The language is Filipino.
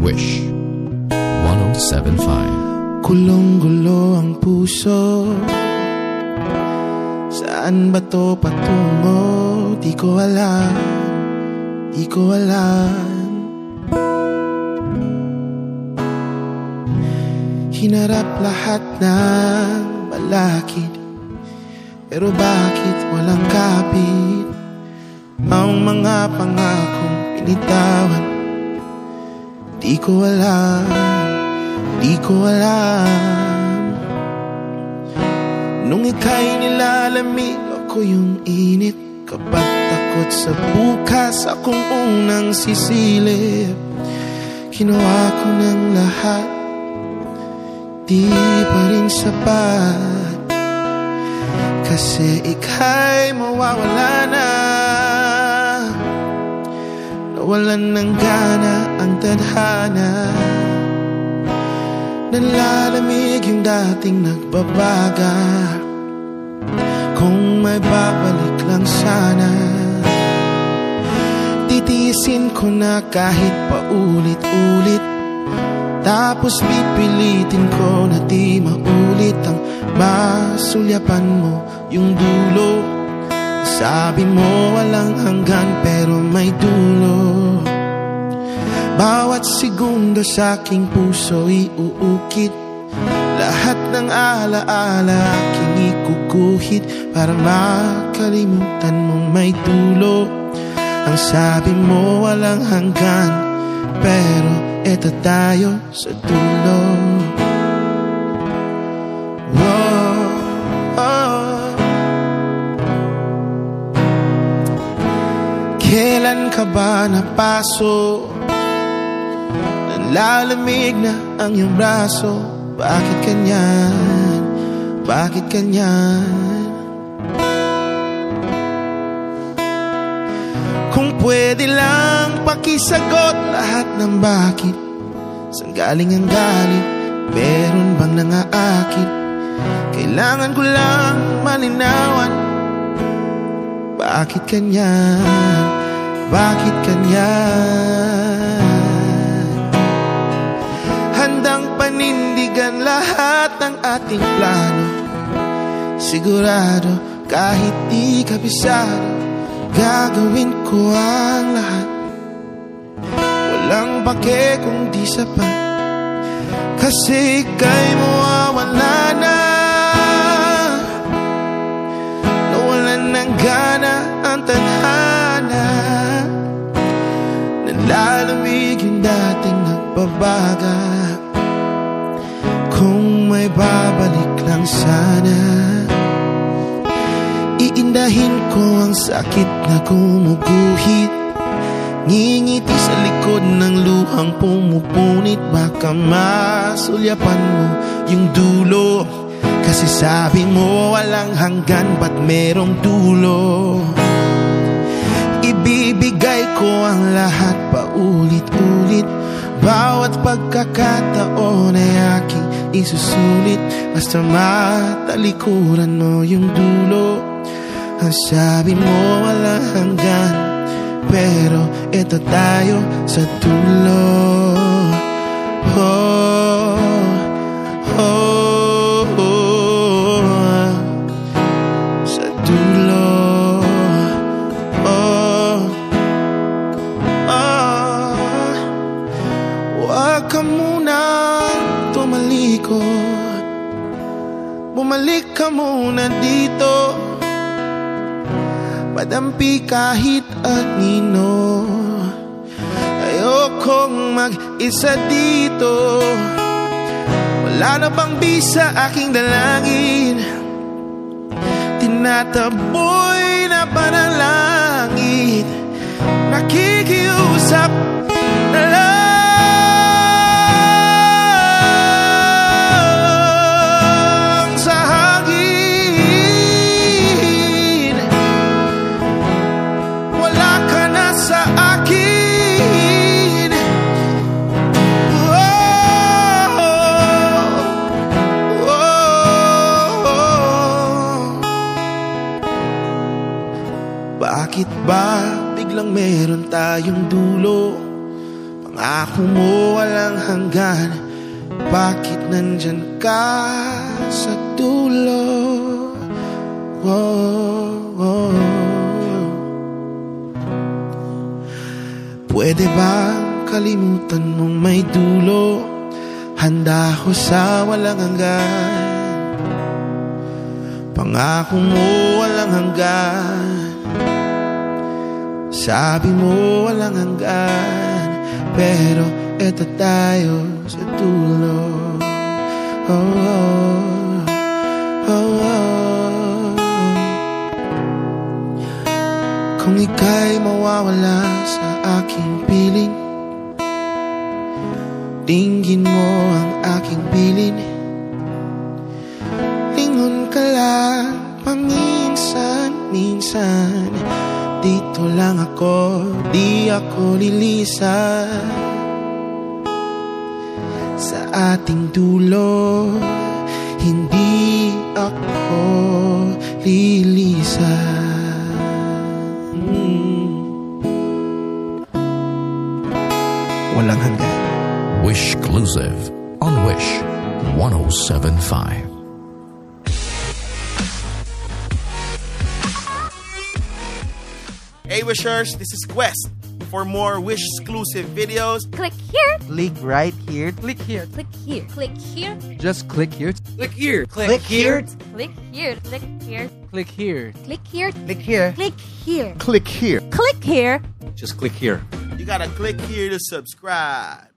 Wish 107.5. Gulong-gulo ang puso, saan ba to patungo? Di ko alam, di ko alam. Hinarap lahat ng balakid, pero bakit walang kapit? Ang mga pangakong pinitawan, di ko alam, di ko alam. Nung ika'y nilalamig, ako yung init. Kapag takot sa bukas, akong unang sisilip. Ginawa ko ng lahat, di pa rin sapat. Kasi ika'y mawawala na. Nawalan ng gana ang tadhana. Nalalamig yung dating nagbabaga. Kung may babalik lang sana, titiisin ko na kahit paulit-ulit. Tapos pipilitin ko na di maulit ang masulyapan mo yung dulo. Sabi mo walang hanggan pero may dulo. Bawat segundo sa aking puso iuukit. Lahat ng alaala aking ikukuhit para makalimutan mong may dulo. Ang sabi mo walang hanggan, pero eto tayo sa dulo. Whoa, oh. Kailan ka ba napaso? Nanlalamig na ang iyong braso. Bakit ganyan? Bakit ganyan? Kung pwede lang pakisagot lahat ng bakit. Saan galing ang galit? Meron bang nangaakit? Kailangan ko lang malinawan. Bakit ganyan? Bakit ganyan? Handang panindigan lahat ng ating plano. Sigurado kahit di kabisado, gagawin ko ang lahat. Walang pake kung di sapat. Kasi ika'y mawawala na. Nawalan ng gana ang tadhana. Nalalamig yung dating nagbabaga. Kung may babalik lang sana, iindahin ko ang sakit na gumuguhit. Ngingiti sa likod ng luhang pumupunit. Baka masulyapan mo yung dulo. Kasi sabi mo walang hanggan, ba't merong dulo? Ibibigay ko ang lahat paulit-ulit. Bawat pagkakataon ay aking isusulit. Basta matalikuran mo yung dulo. Ang sabi mo walang hanggan, pero eto tayo sa dulo. Oh, oh, oh, sa dulo. Oh, oh, wag ka munang tumalikod. Bumalik ka muna dito. Madampi kahit anino. Ayokong mag-isa dito. Wala na bang bisa aking dalangin? Tinataboy na panalangin. Nakikiusap na lang. Bakit ba biglang meron tayong dulo? Pangako mo walang hanggan, bakit nandyan ka sa dulo? Pwede bang kalimutan mong may dulo? Handa ko sa walang hanggan. Pangako mo walang hanggan, sabi mo walang hanggan, pero eto tayo sa dulo. Kung ika'y mawawala sa aking piling, dinggin mo ang aking bilin. Lingon ka lang paminsan-minsan, dito lang ako, di ako lilisan. Sa ating dulo, hindi ako lilisan. Walang hanggan. Wishclusive on Wish 107.5. Hey Wishers, this is Quest. For more Wish exclusive videos, Click here. Click right here. Click here. Click here. Click here. Just click here. Click here. Click here. Click here. Click here. Click here. Click here. Click here. Click here. Click here. Click here. Just click here. you gotta click here to subscribe.